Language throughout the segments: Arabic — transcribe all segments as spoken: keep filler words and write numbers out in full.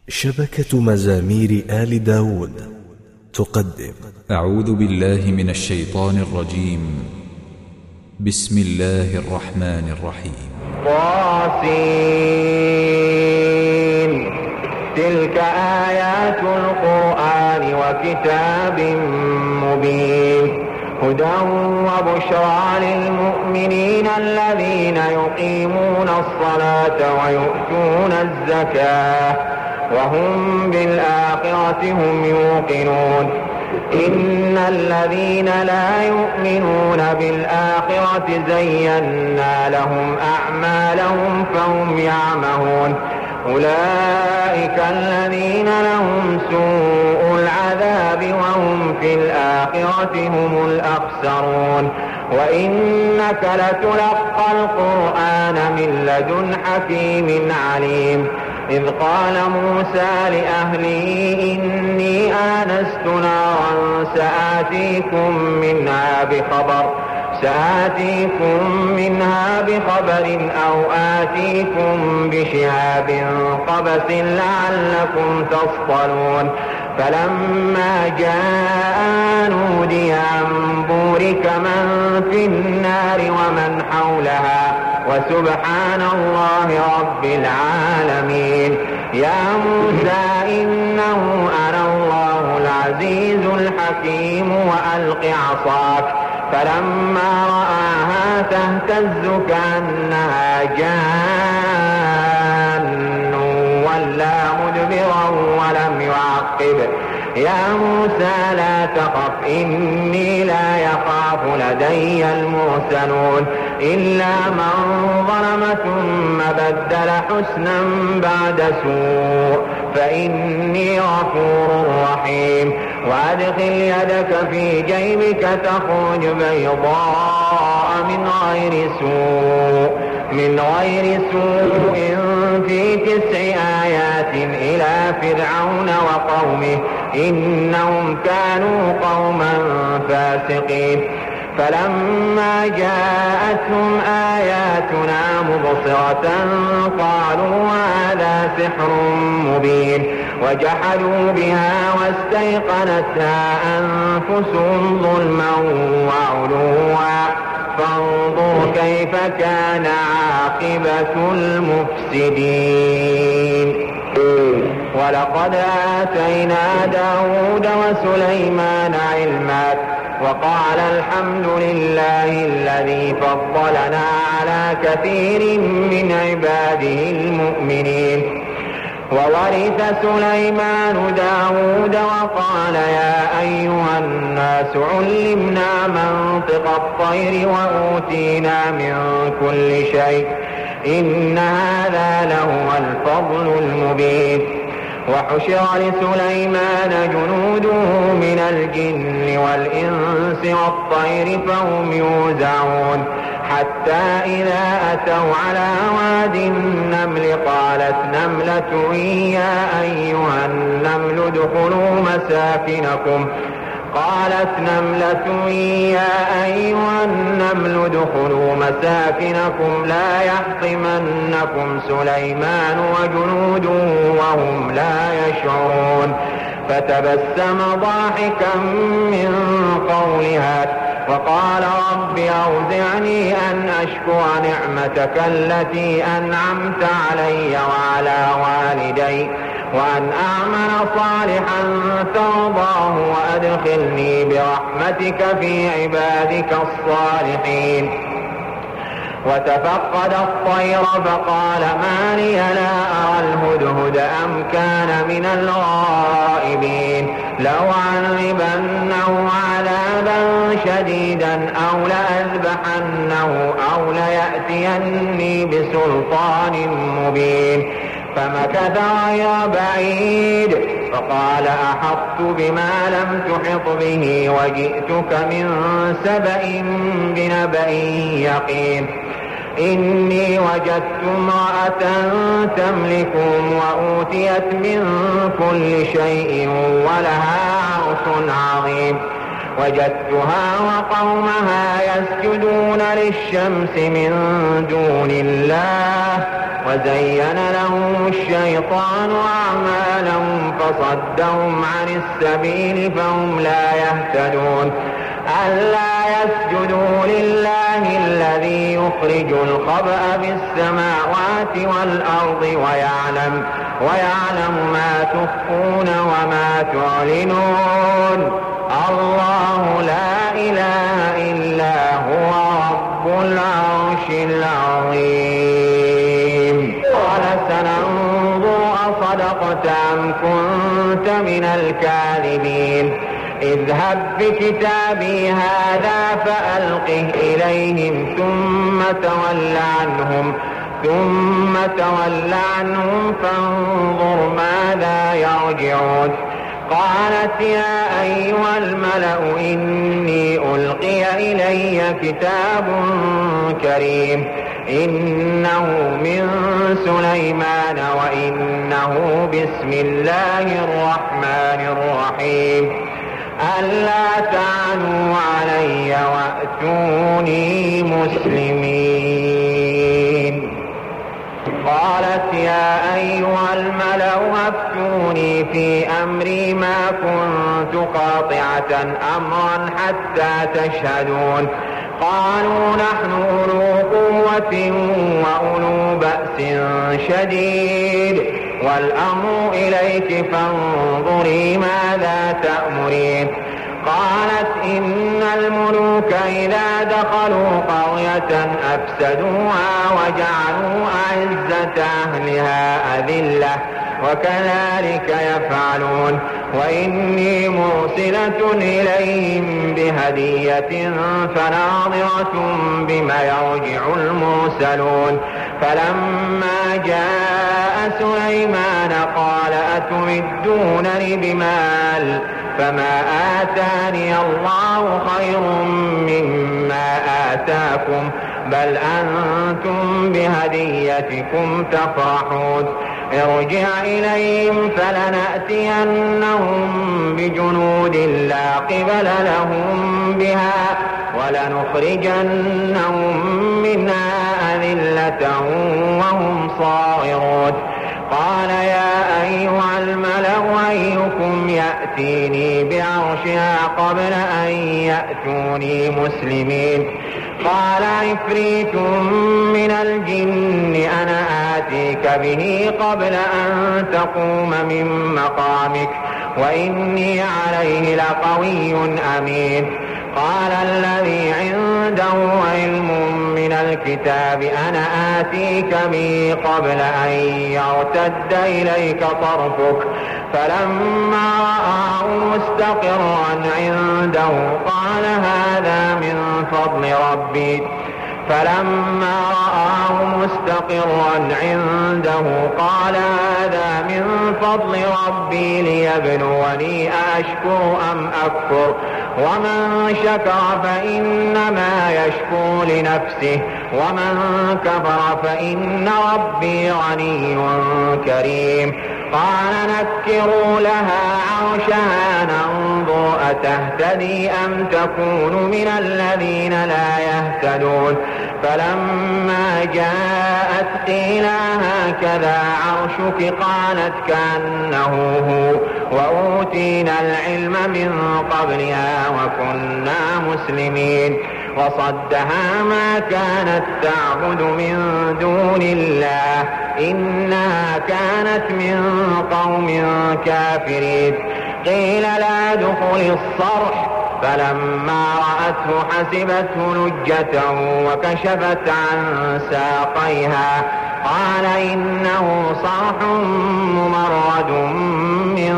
شبكة مزامير آل داود تقدم. أعوذ بالله من الشيطان الرجيم. بسم الله الرحمن الرحيم. طاسين. تلك آيات القرآن وكتاب مبين، هدى وبشرى للمؤمنين الذين يقيمون الصلاة ويؤتون الزكاة وهم بالآخرة هم يوقنون. إن الذين لا يؤمنون بالآخرة زينا لهم أعمالهم فهم يعمهون. أولئك الذين لهم سوء العذاب وهم في الآخرة هم الأخسرون. وإنك لتلقى القرآن من لدن حكيم عليم. إذ قال موسى لأهله إني آنست نارا سآتيكم منها بخبر سآتيكم منها بخبر أو آتيكم بشهاب قبس لعلكم تصطلون. فلما جاء نودي أن بورك من في النار ومن حولها وسبحان الله رب العالمين. يا موسى إنه أنا الله العزيز الحكيم وألق عصاك. فلما رآها تهتز كأنها جان ولا مدبرا ولم يعقب. يا موسى لا تخف إني لا يخاف لدي المرسلون. إلا من ظلم ثم بدل حسنا بعد سوء فإني غفور رحيم. وأدخل يدك في جيبك تخرج بيضاء من غير سوء من غير سوء في تسع آيات إلى فرعون وقومه إنهم كانوا قوما فاسقين. فلما جاءتهم آياتنا مبصرة قالوا هذا سحر مبين، وجحدوا بها واستيقنتها أنفسهم ظلما وعلوا فانظر كيف كان عاقبة المفسدين. ولقد آتينا داود وسليمان علما وقال الحمد لله الذي فضلنا على كثير من عباده المؤمنين. وورث سليمان داود وقال يا أيها الناس علمنا منطق الطير وأوتينا من كل شيء إن هذا لهو الفضل المبين. وحشر لسليمان جنوده من الجن والإنس والطير فهم يوزعون. حتى إذا أتوا على واد النمل قالت نملة يا أيها النمل ادخلوا مساكنكم قالت نملة يا أيها النمل ادخلوا مساكنكم لا يحطمنكم سليمان وجنوده وهم لا يشعرون. فتبسم ضاحكا من قولها وقال رب أوزعني أن أشكر نعمتك التي أنعمت علي وعلى والدي وأن أعمل صالحا ترضاه وأدخلني برحمتك في عبادك الصالحين. وتفقد الطير فقال ما لي لا أرى الهدهد أم كان من الغائبين لأعذبنه عذابا شديدا أو لأذبحنه أو ليأتيني بسلطان مبين. فمكث غير بعيد فقال أحطت بما لم تحط به وجئتك من سبأ بنبأ يقين. إني وجدت امرأة تملكهم وأوتيت من كل شيء ولها عرش عظيم. وجدتها وقومها يسجدون للشمس من دون الله وزين لهم الشيطان أعمالهم فصدهم عن السبيل فهم لا يهتدون ألا يسجدوا لله الذي يخرج الخبأ في السماوات والأرض ويعلم, ويعلم ما تخفون وما تعلنون الله لا إله إلا هو رب العرش العظيم قال سننظر أصدقت أم كنت من الكاذبين اذهب بكتابي هذا فألقه إليهم ثم تول عنهم ثم تول عنهم فانظر ماذا يرجعون قالت يا أيها الملأ إني ألقي إلي كتاب كريم إنه من سليمان وإنه بسم الله الرحمن الرحيم ألا تعلوا علي وأتوني مسلمين قالت يا أيها الملأ أفتوني في أمري ما كنت قاطعة أمرا حتى تشهدون قالوا نحن أولو قوة وأولو بأس شديد والأمر إليك فانظري ماذا تأمرين قالت إن الملوك إذا دخلوا قرية أفسدوها وجعلوا أعزة أهلها أذلة وكذلك يفعلون وإني مرسلة إليهم بهدية فناظرة بما يرجع المرسلون فلما جاء سليمان قال أتمدونني بمال فما آتاني الله خير مما آتاكم بل أنتم بهديتكم تفرحون ارجع إليهم فلنأتينهم بجنود لا قبل لهم بها ولنخرجنهم منها أذلة وهم صاغرون قال يا أيها الملأ أيكم يأتيني بعرشها قبل أن يأتوني مسلمين قال عفريت من الجن أنا آتيك به قبل أن تقوم من مقامك وإني عليه لقوي أمين قال الذي عنده علم من الكتاب أنا آتيك به قبل أن يرتد إليك طرفك فلما رآه مستقرا عنده قال هذا من فضل ربي فلما رآه مستقرا عنده قال هذا من فضل ربي ليبلوني أشكر أم أكفر ومن شكر فإنما يشكر لنفسه ومن كفر فإن ربي غني كريم قال نكروا لها عرشها ننظر أتهتدي أم تكون من الذين لا يهتدون فلما جاءت قيل هكذا عرشك قالت كأنه هو وأوتينا العلم من قبلها وكنا مسلمين وصدها ما كانت تعبد من دون الله إنها كانت من قوم كافرين قيل لا دخل الصرح فلما رأته حسبته لجة وكشفت عن ساقيها قال إنه صرح ممرد من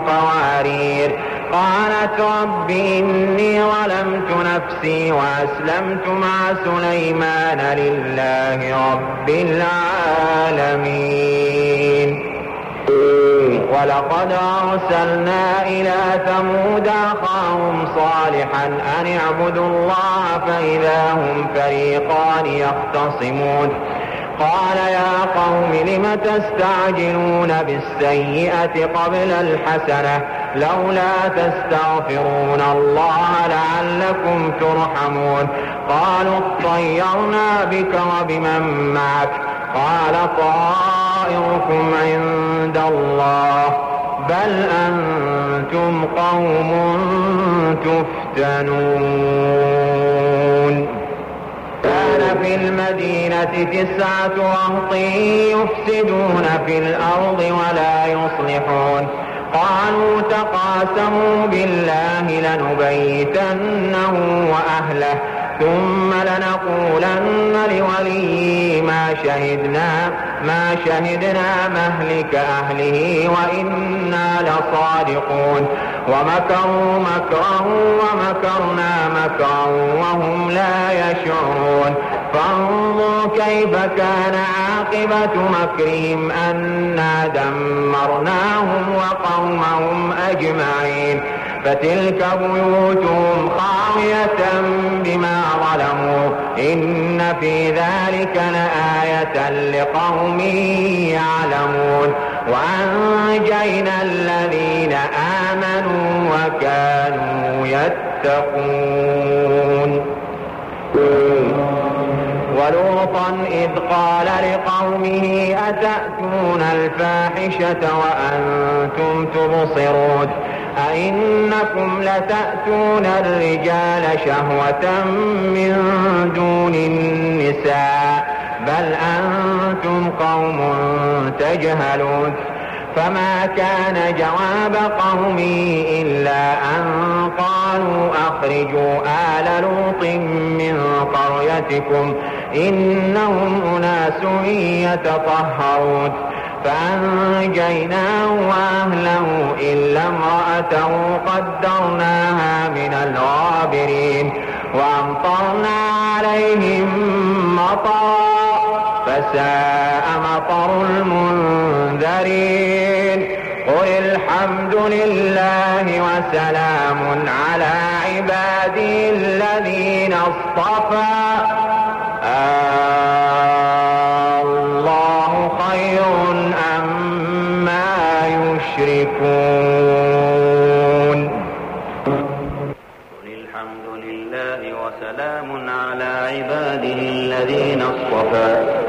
قوارير قالت رب إني ظلمت نفسي وأسلمت مع سليمان لله رب العالمين ولقد أرسلنا إلى ثمود أخاهم صالحا أن اعبدوا الله فإذا هم فريقان يختصمون قال يا قوم لم تستعجلون بالسيئة قبل الحسنة لولا تستغفرون الله لعلكم ترحمون قالوا اطيرنا بك وبمن معك قال طائركم عند الله بل أنتم قوم تفتنون. كان في المدينة تسعة رهط يفسدون في الأرض ولا يصلحون. قالوا تقاسموا بالله لنبيتنه وأهله ثم لنقولن لوليه ما شهدنا ما شهدنا مهلك أهله وإنا لصادقون. ومكروا مكرا ومكرنا مكرا وهم لا يشعرون. فانظر كيف كان عاقبة مكرهم أنا دمرناهم وقومهم أجمعين. فتلك بيوتهم خاوية بما ظلموا إن في ذلك لآية لقوم يعلمون. وأنجينا الذين آمنوا وكانوا يتقون. ولوطا إذ قال لقومه أتأتون الفاحشة وأنتم تبصرون أئنكم لتأتون الرجال شهوة من دون النساء بل أنتم قوم تجهلون. فما كان جواب قومه إلا أن قالوا أخرجوا آل لوط من قريتكم إنهم أناس يتطهرون. فأنجيناه وأهله إلا امرأته قدرناها من الغابرين. وأمطرنا عليهم مطرا فساء مطر المنذرين. قل الحمد لله وسلام على عباده الذين اصطفى الله خير أما يشركون. قل الحمد لله وسلام على عباده الذين اصطفى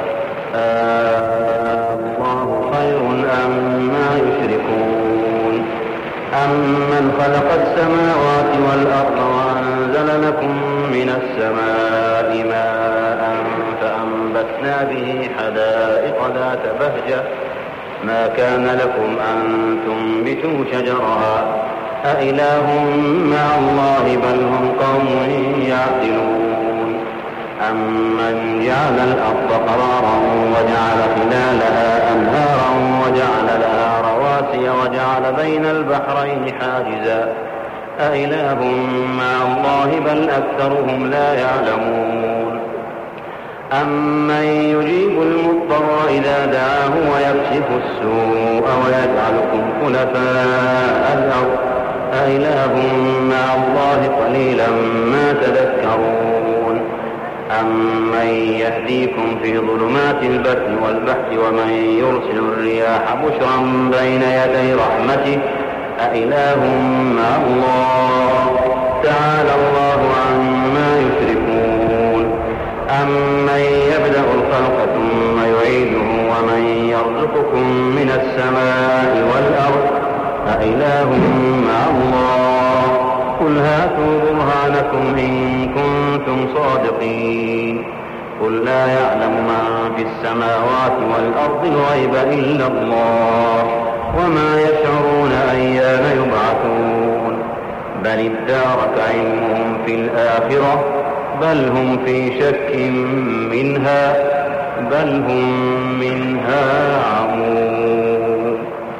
الله خير أما يشركون. أمن خلق السماوات والأرض وأنزل لكم من السماء ماء فأنبتنا به حدائق ذات بهجة ما كان لكم أن تنبتوا شجرها أإله مع الله بل هم قوم يعدلون. أمن جعل الأرض قرارا وجعل خلالها أنهارا وجعل لها رواسي وجعل بين البحرين حاجزا أإله مع الله بل أكثرهم لا يعلمون. أمن يجيب المضطر إذا دعاه ويكشف السوء ويجعلكم خلفاء الأرض أإله مع الله قليلا ما تذكرون. أمن يهديكم في ظلمات البر والبحر ومن يرسل الرياح بشرا بين يدي رحمته أإله مع الله تعالى الله عما يشركون. أمن يبدأ الخلق ثم يعيده ومن يرزقكم من السماء والأرض أإله مع الله قل هاتوا برهانكم إن كنتم صادقين. قل لا يعلم من في السماوات والأرض الغيب إلا الله وما يشعرون أيان يبعثون. بل ادارك علمهم في الآخرة بل هم في شك منها بل هم منها عمون.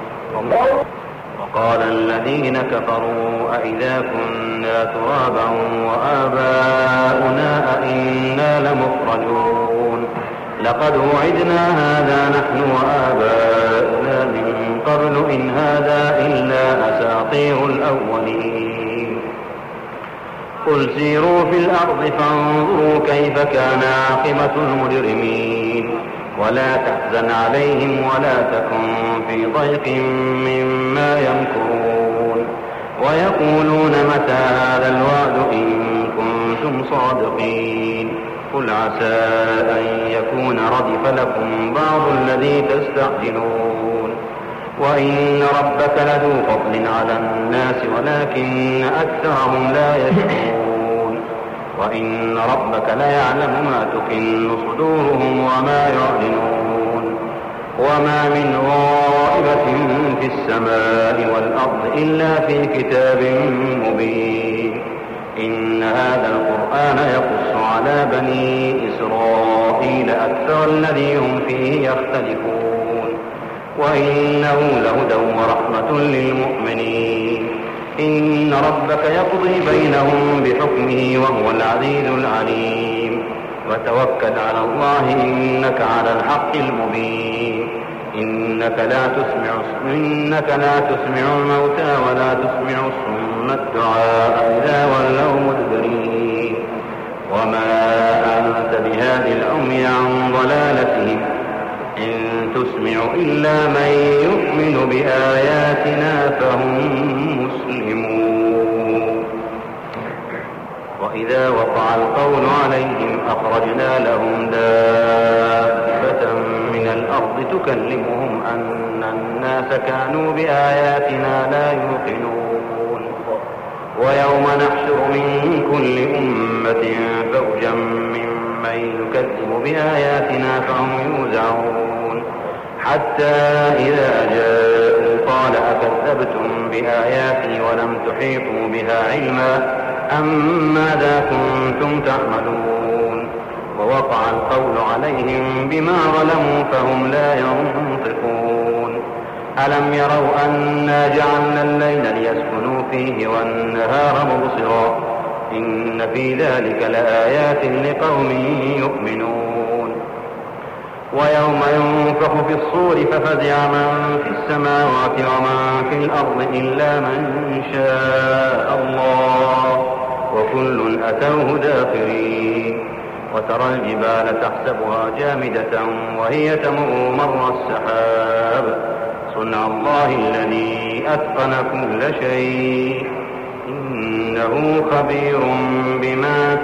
وقال الذين كفروا أئذا كنا ترابا وآباؤنا أئنا لمخرجون لقد وعدنا هذا نحن وآباؤنا من قبل إن هذا إلا أساطير الأولين. قل سيروا في الأرض فانظروا كيف كان عاقبة المجرمين. ولا تحزن عليهم ولا تكن في ضيق مما يمكرون. ويقولون متى هذا الوعد إن كنتم صادقين. قل عسى أن يكون ردف لكم بعض الذي تستعجلون. وإن ربك لذو فضل على الناس ولكن أكثرهم لا يشكرون وإن ربك ليعلم ما تكن صدورهم وما يعلنون وما من غائبة في السماء والأرض إلا في كتاب مبين إن هذا القرآن يقص على بني إسرائيل أكثر الذي هم فيه يختلفون وإنه لهدى ورحمة للمؤمنين إن ربك يقضي بينهم بحكمه وهو العزيز العليم وتوكل على الله إنك على الحق المبين إنك لا تسمع إنك لا تسمع الموتى ولا تسمع الصم الدعاء إذا ولوا مدبرين وما أنت بهادي العمي عن ضلالتهم إن تسمع إلا من يؤمن بآياتنا فهم مسلمون وإذا وقع القول عليهم أخرجنا لهم دابة من الأرض تكلمهم أن الناس كانوا بآياتنا لا يوقنون ويوم نحشر من كل أمة فوجا ممن يكذب بآياتنا فهم يوزعون حتى إذا جاءوا قال أكذبتم بآياتي ولم تحيطوا بها علما أم ماذا كنتم تعملون ووقع القول عليهم بما ظلموا فهم لا ينطقون ألم يروا أنا جعلنا الليل ليسكنوا فيه والنهار مبصرا إن في ذلك لآيات لقوم يؤمنون ويوم ينفخ في الصور ففزع من في السماوات ومن في الأرض إلا من شاء الله وكل أتوه داخرين وترى الجبال تحسبها جامدة وهي تمر مر السحاب صنع الله الذي أتقن كل شيء إنه خبير بما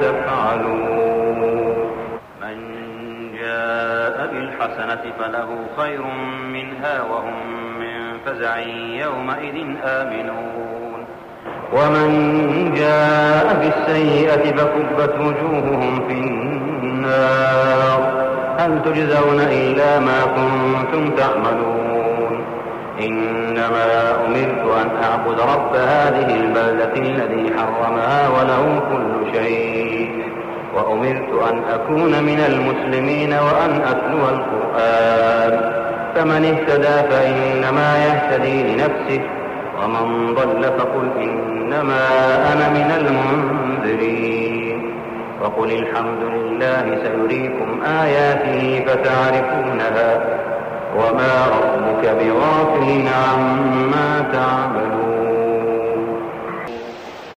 تفعلون من جاء بالحسنة فله خير منها وهم من فزع يومئذ آمنون ومن جاء بالسيئة فكبت وجوههم في النار هل تجزون إلا ما كنتم تعملون إنما أمرت أن أعبد رب هذه البلدة الذي حرمها وله كل شيء وأمرت أن أكون من المسلمين وأن أتلو القرآن فمن اهتدى فإنما يهتدي لنفسه ومن ضل فقل إنما أنا من المنذرين وقل الحمد لله سيريكم آياته فتعرفونها وما ربك بغافل عما تعملون